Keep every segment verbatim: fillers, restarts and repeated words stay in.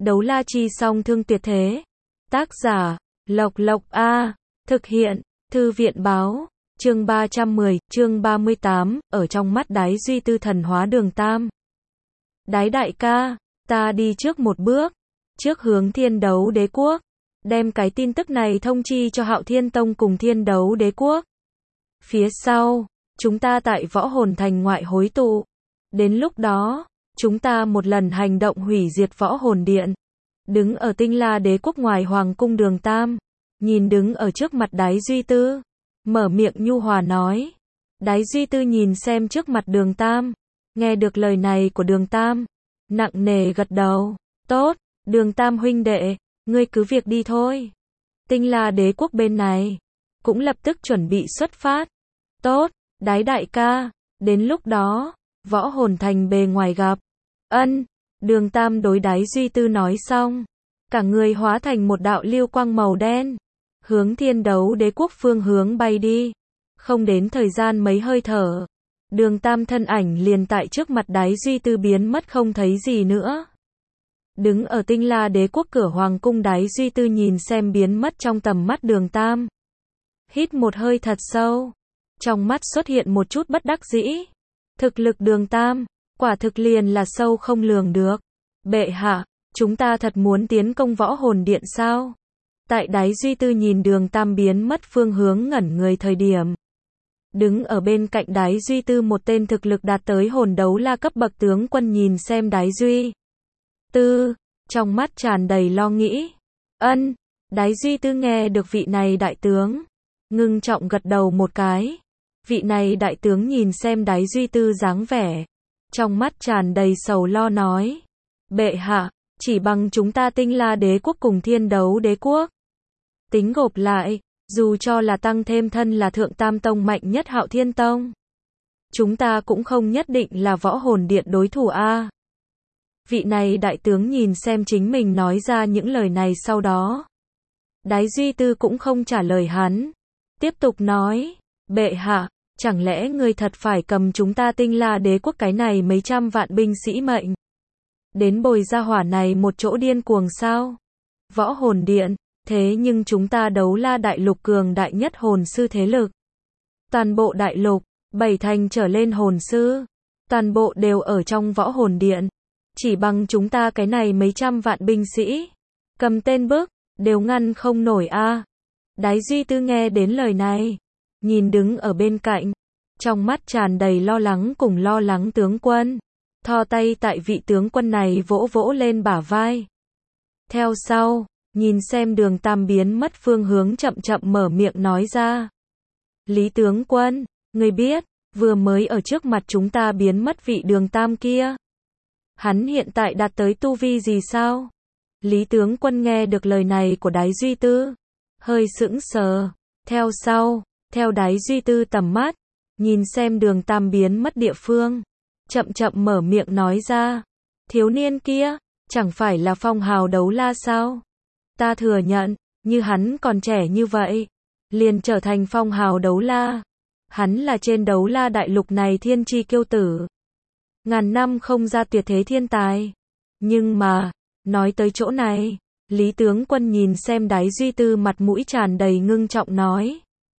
Đấu la chi song thương tuyệt thế. Tác giả, Lộc Lộc A. Thực hiện, Thư viện báo. Chương ba trăm mười, chương ba mươi tám, ở trong mắt Đái Duy Tư thần hóa Đường Tam. Đái đại ca, ta đi trước một bước, trước hướng Thiên Đấu Đế Quốc, đem cái tin tức này thông chi cho Hạo Thiên Tông cùng Thiên Đấu Đế Quốc. Phía sau, chúng ta tại Võ Hồn Thành ngoại hối tụ. Đến lúc đó, chúng ta một lần hành động hủy diệt Võ Hồn Điện. Đứng ở Tinh La Đế Quốc ngoài Hoàng cung Đường Tam, nhìn đứng ở trước mặt Đái Duy Tư, mở miệng nhu hòa nói. Đái Duy Tư nhìn xem trước mặt Đường Tam, nghe được lời này của Đường Tam, nặng nề gật đầu. Tốt, Đường Tam huynh đệ, ngươi cứ việc đi thôi. Tinh La Đế Quốc bên này cũng lập tức chuẩn bị xuất phát. Tốt, Đái đại ca, đến lúc đó, Võ Hồn Thành bề ngoài gặp. Ân, Đường Tam đối Đái Duy Tư nói xong, cả người hóa thành một đạo lưu quang màu đen, hướng Thiên Đấu Đế Quốc phương hướng bay đi. Không đến thời gian mấy hơi thở, Đường Tam thân ảnh liền tại trước mặt Đái Duy Tư biến mất không thấy gì nữa. Đứng ở Tinh La Đế Quốc cửa Hoàng cung, Đái Duy Tư nhìn xem biến mất trong tầm mắt Đường Tam. Hít một hơi thật sâu, trong mắt xuất hiện một chút bất đắc dĩ. Thực lực Đường Tam, quả thực liền là sâu không lường được. Bệ hạ, chúng ta thật muốn tiến công Võ Hồn Điện sao? Tại Đái Duy Tư nhìn Đường Tam biến mất phương hướng ngẩn người thời điểm. Đứng ở bên cạnh Đái Duy Tư một tên thực lực đạt tới hồn đấu la cấp bậc tướng quân nhìn xem Đái Duy Tư, trong mắt tràn đầy lo nghĩ. Ân, Đái Duy Tư nghe được vị này đại tướng, ngưng trọng gật đầu một cái. Vị này đại tướng nhìn xem Đái Duy Tư dáng vẻ, trong mắt tràn đầy sầu lo nói. Bệ hạ, chỉ bằng chúng ta Tinh La Đế Quốc cùng Thiên Đấu Đế Quốc, tính gộp lại, dù cho là tăng thêm thân là Thượng Tam Tông mạnh nhất Hạo Thiên Tông, chúng ta cũng không nhất định là Võ Hồn Điện đối thủ a. Vị này đại tướng nhìn xem chính mình nói ra những lời này sau đó. Đái Duy Tư cũng không trả lời hắn, tiếp tục nói. Bệ hạ, chẳng lẽ ngươi thật phải cầm chúng ta Tinh La Đế Quốc cái này mấy trăm vạn binh sĩ mệnh đến bồi ra hỏa này một chỗ điên cuồng sao? Võ Hồn Điện, thế nhưng chúng ta Đấu La đại lục cường đại nhất hồn sư thế lực. Toàn bộ đại lục, bảy thành trở lên hồn sư, toàn bộ đều ở trong Võ Hồn Điện. Chỉ bằng chúng ta cái này mấy trăm vạn binh sĩ, cầm tên bức, đều ngăn không nổi a. Đái Duy Tư nghe đến lời này, nhìn đứng ở bên cạnh, trong mắt tràn đầy lo lắng cùng lo lắng tướng quân, thò tay tại vị tướng quân này vỗ vỗ lên bả vai. Theo sau, nhìn xem Đường Tam biến mất phương hướng chậm chậm mở miệng nói ra. Lý tướng quân, ngươi biết, vừa mới ở trước mặt chúng ta biến mất vị Đường Tam kia, hắn hiện tại đạt tới tu vi gì sao? Lý tướng quân nghe được lời này của Đái Duy Tư, hơi sững sờ. Theo sau, theo Đái Duy Tư tầm mắt, nhìn xem Đường Tam biến mất địa phương, chậm chậm mở miệng nói ra. Thiếu niên kia, chẳng phải là Phong Hào Đấu La sao? Ta thừa nhận, như hắn còn trẻ như vậy, liền trở thành Phong Hào Đấu La. Hắn là trên Đấu La đại lục này thiên chi kiêu tử, ngàn năm không ra tuyệt thế thiên tài. Nhưng mà, nói tới chỗ này, Lý tướng quân nhìn xem Đái Duy Tư mặt mũi tràn đầy ngưng trọng nói.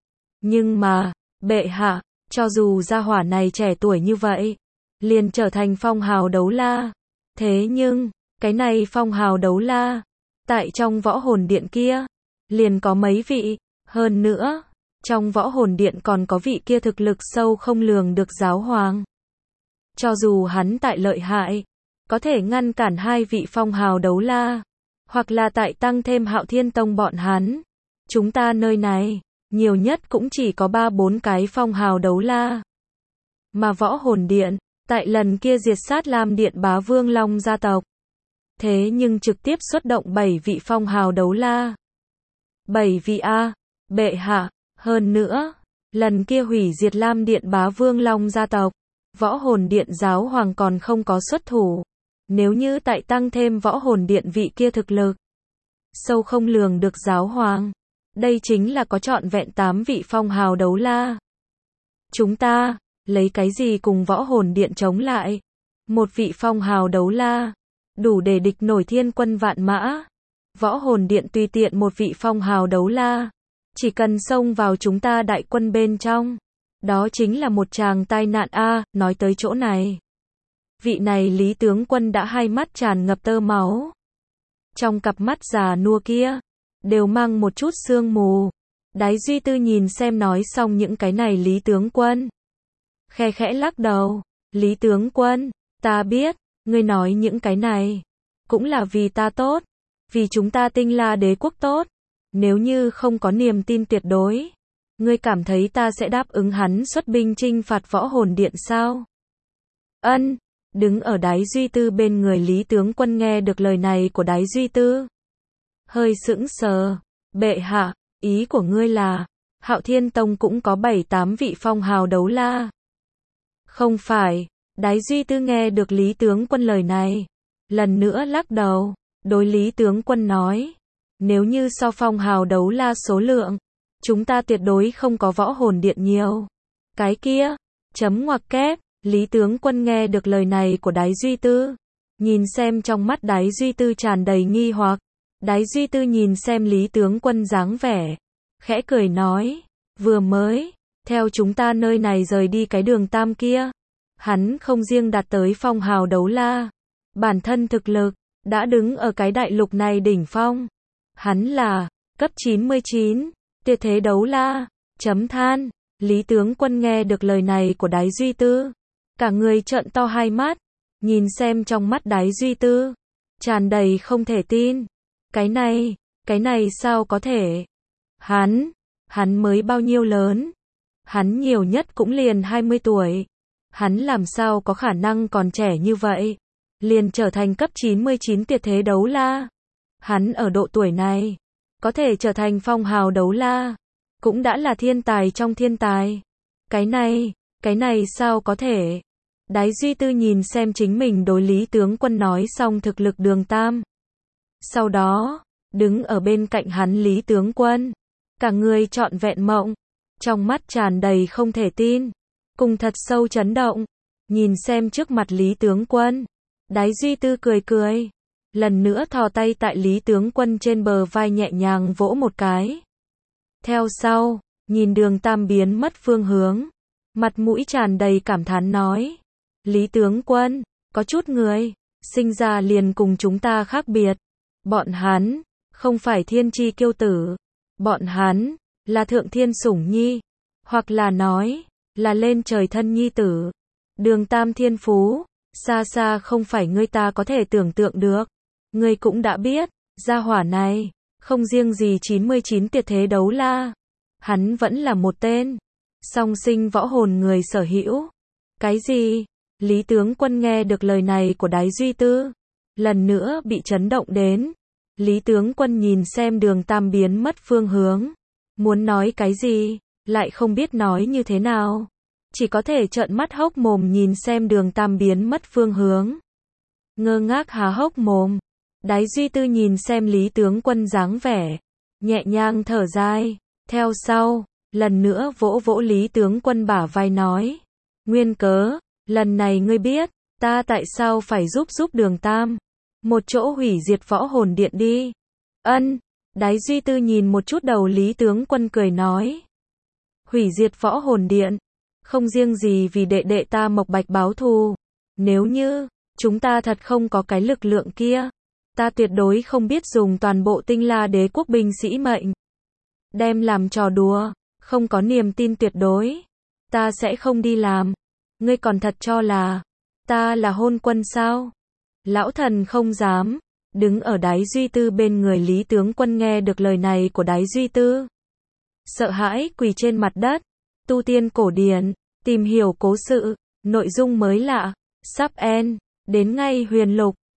Nhưng mà, bệ hạ, cho dù gia hỏa này trẻ tuổi như vậy, liền trở thành Phong Hào Đấu La. Thế nhưng, cái này Phong Hào Đấu La, tại trong Võ Hồn Điện kia, liền có mấy vị, hơn nữa, trong Võ Hồn Điện còn có vị kia thực lực sâu không lường được giáo hoàng. Cho dù hắn tại lợi hại, có thể ngăn cản hai vị Phong Hào Đấu La, hoặc là tại tăng thêm Hạo Thiên Tông bọn hắn, chúng ta nơi này, nhiều nhất cũng chỉ có ba bốn cái Phong Hào Đấu La. Mà Võ Hồn Điện, tại lần kia diệt sát Lam Điện Bá Vương Long gia tộc, thế nhưng trực tiếp xuất động bảy vị Phong Hào Đấu La. bảy vị a, bệ hạ, hơn nữa, lần kia hủy diệt Lam Điện Bá Vương Long gia tộc, Võ Hồn Điện giáo hoàng còn không có xuất thủ. Nếu như tại tăng thêm Võ Hồn Điện vị kia thực lực sâu không lường được giáo hoàng, đây chính là có trọn vẹn tám vị Phong Hào Đấu La. Chúng ta, lấy cái gì cùng Võ Hồn Điện chống lại? Một vị Phong Hào Đấu La, đủ để địch nổi thiên quân vạn mã. Võ hồn điện tùy tiện một vị phong hào đấu la, chỉ cần xông vào chúng ta đại quân bên trong, đó chính là một tràng tai nạn a. Nói tới chỗ này, vị này Lý tướng quân đã hai mắt tràn ngập tơ máu. Trong cặp mắt già nua kia, đều mang một chút sương mù. Đái Duy Tư nhìn xem nói xong những cái này Lý tướng quân, khe khẽ lắc đầu. Lý tướng quân, ta biết, ngươi nói những cái này, cũng là vì ta tốt, vì chúng ta Tinh La đế quốc tốt. Nếu như không có niềm tin tuyệt đối, ngươi cảm thấy ta sẽ đáp ứng hắn xuất binh chinh phạt Võ hồn điện sao? Ân, đứng ở Đái Duy Tư bên người Lý tướng quân nghe được lời này của Đái Duy Tư, hơi sững sờ. Bệ hạ, ý của ngươi là, Hạo Thiên Tông cũng có bảy tám vị phong hào đấu la? Không phải. Đái Duy Tư nghe được Lý tướng quân lời này, lần nữa lắc đầu, đối Lý tướng quân nói, nếu như so phong hào đấu la số lượng, chúng ta tuyệt đối không có Võ hồn điện nhiều. Cái kia, chấm ngoặc kép. Lý tướng quân nghe được lời này của Đái Duy Tư, nhìn xem trong mắt Đái Duy Tư tràn đầy nghi hoặc. Đái Duy Tư nhìn xem Lý tướng quân dáng vẻ, khẽ cười nói, vừa mới, theo chúng ta nơi này rời đi cái đường tam kia, hắn không riêng đạt tới phong hào đấu la, bản thân thực lực, đã đứng ở cái đại lục này đỉnh phong. Hắn là, cấp chín mươi chín, tuyệt thế đấu la, chấm than. Lý tướng quân nghe được lời này của Đái Duy Tư, cả người trợn to hai mắt, nhìn xem trong mắt Đái Duy Tư, tràn đầy không thể tin. Cái này, cái này sao có thể? Hắn, hắn mới bao nhiêu lớn? Hắn nhiều nhất cũng liền hai mươi tuổi. Hắn làm sao có khả năng còn trẻ như vậy, liền trở thành cấp chín mươi chín tuyệt thế đấu la? Hắn ở độ tuổi này, có thể trở thành phong hào đấu la, cũng đã là thiên tài trong thiên tài. Cái này, cái này sao có thể? Đái Duy Tư nhìn xem chính mình đối Lý tướng quân nói xong thực lực đường tam. Sau đó, đứng ở bên cạnh hắn Lý tướng quân, cả người trọn vẹn mộng, trong mắt tràn đầy không thể tin, cùng thật sâu chấn động. Nhìn xem trước mặt Lý tướng quân, Đái Duy Tư cười cười, lần nữa thò tay tại Lý tướng quân trên bờ vai nhẹ nhàng vỗ một cái. Theo sau, nhìn đường tam biến mất phương hướng, mặt mũi tràn đầy cảm thán nói, Lý tướng quân, có chút người, sinh ra liền cùng chúng ta khác biệt. Bọn hắn, không phải thiên chi kiêu tử. Bọn hắn, là thượng thiên sủng nhi. Hoặc là nói, là lên trời thân nhi tử. Đường tam thiên phú, xa xa không phải ngươi ta có thể tưởng tượng được. Ngươi cũng đã biết, gia hỏa này, không riêng gì chín mươi chín tuyệt thế đấu la. Hắn vẫn là một tên, song sinh võ hồn người sở hữu. Cái gì? Lý tướng quân nghe được lời này của Đái Duy Tư, lần nữa bị chấn động đến. Lý tướng quân nhìn xem đường tam biến mất phương hướng, muốn nói cái gì, lại không biết nói như thế nào. Chỉ có thể trợn mắt hốc mồm nhìn xem đường tam biến mất phương hướng. Ngơ ngác há hốc mồm. Đái Duy Tư nhìn xem Lý tướng quân dáng vẻ, nhẹ nhàng thở dài. Theo sau, lần nữa vỗ vỗ Lý tướng quân bả vai nói, nguyên cớ, lần này ngươi biết, ta tại sao phải giúp giúp đường tam, một chỗ hủy diệt võ hồn điện đi. Ân, Đái Duy Tư nhìn một chút đầu Lý tướng quân cười nói, hủy diệt võ hồn điện, không riêng gì vì đệ đệ ta Mộc Bạch báo thù, nếu như, chúng ta thật không có cái lực lượng kia, ta tuyệt đối không biết dùng toàn bộ Tinh La đế quốc binh sĩ mệnh. Đem làm trò đùa, không có niềm tin tuyệt đối, ta sẽ không đi làm. Ngươi còn thật cho là, ta là hôn quân sao? Lão thần không dám. Đứng ở Đái Duy Tư bên người Lý tướng quân nghe được lời này của Đái Duy Tư, sợ hãi quỳ trên mặt đất. Tu tiên cổ điển, tìm hiểu cố sự, nội dung mới lạ, sắp end, đến ngay huyền lục.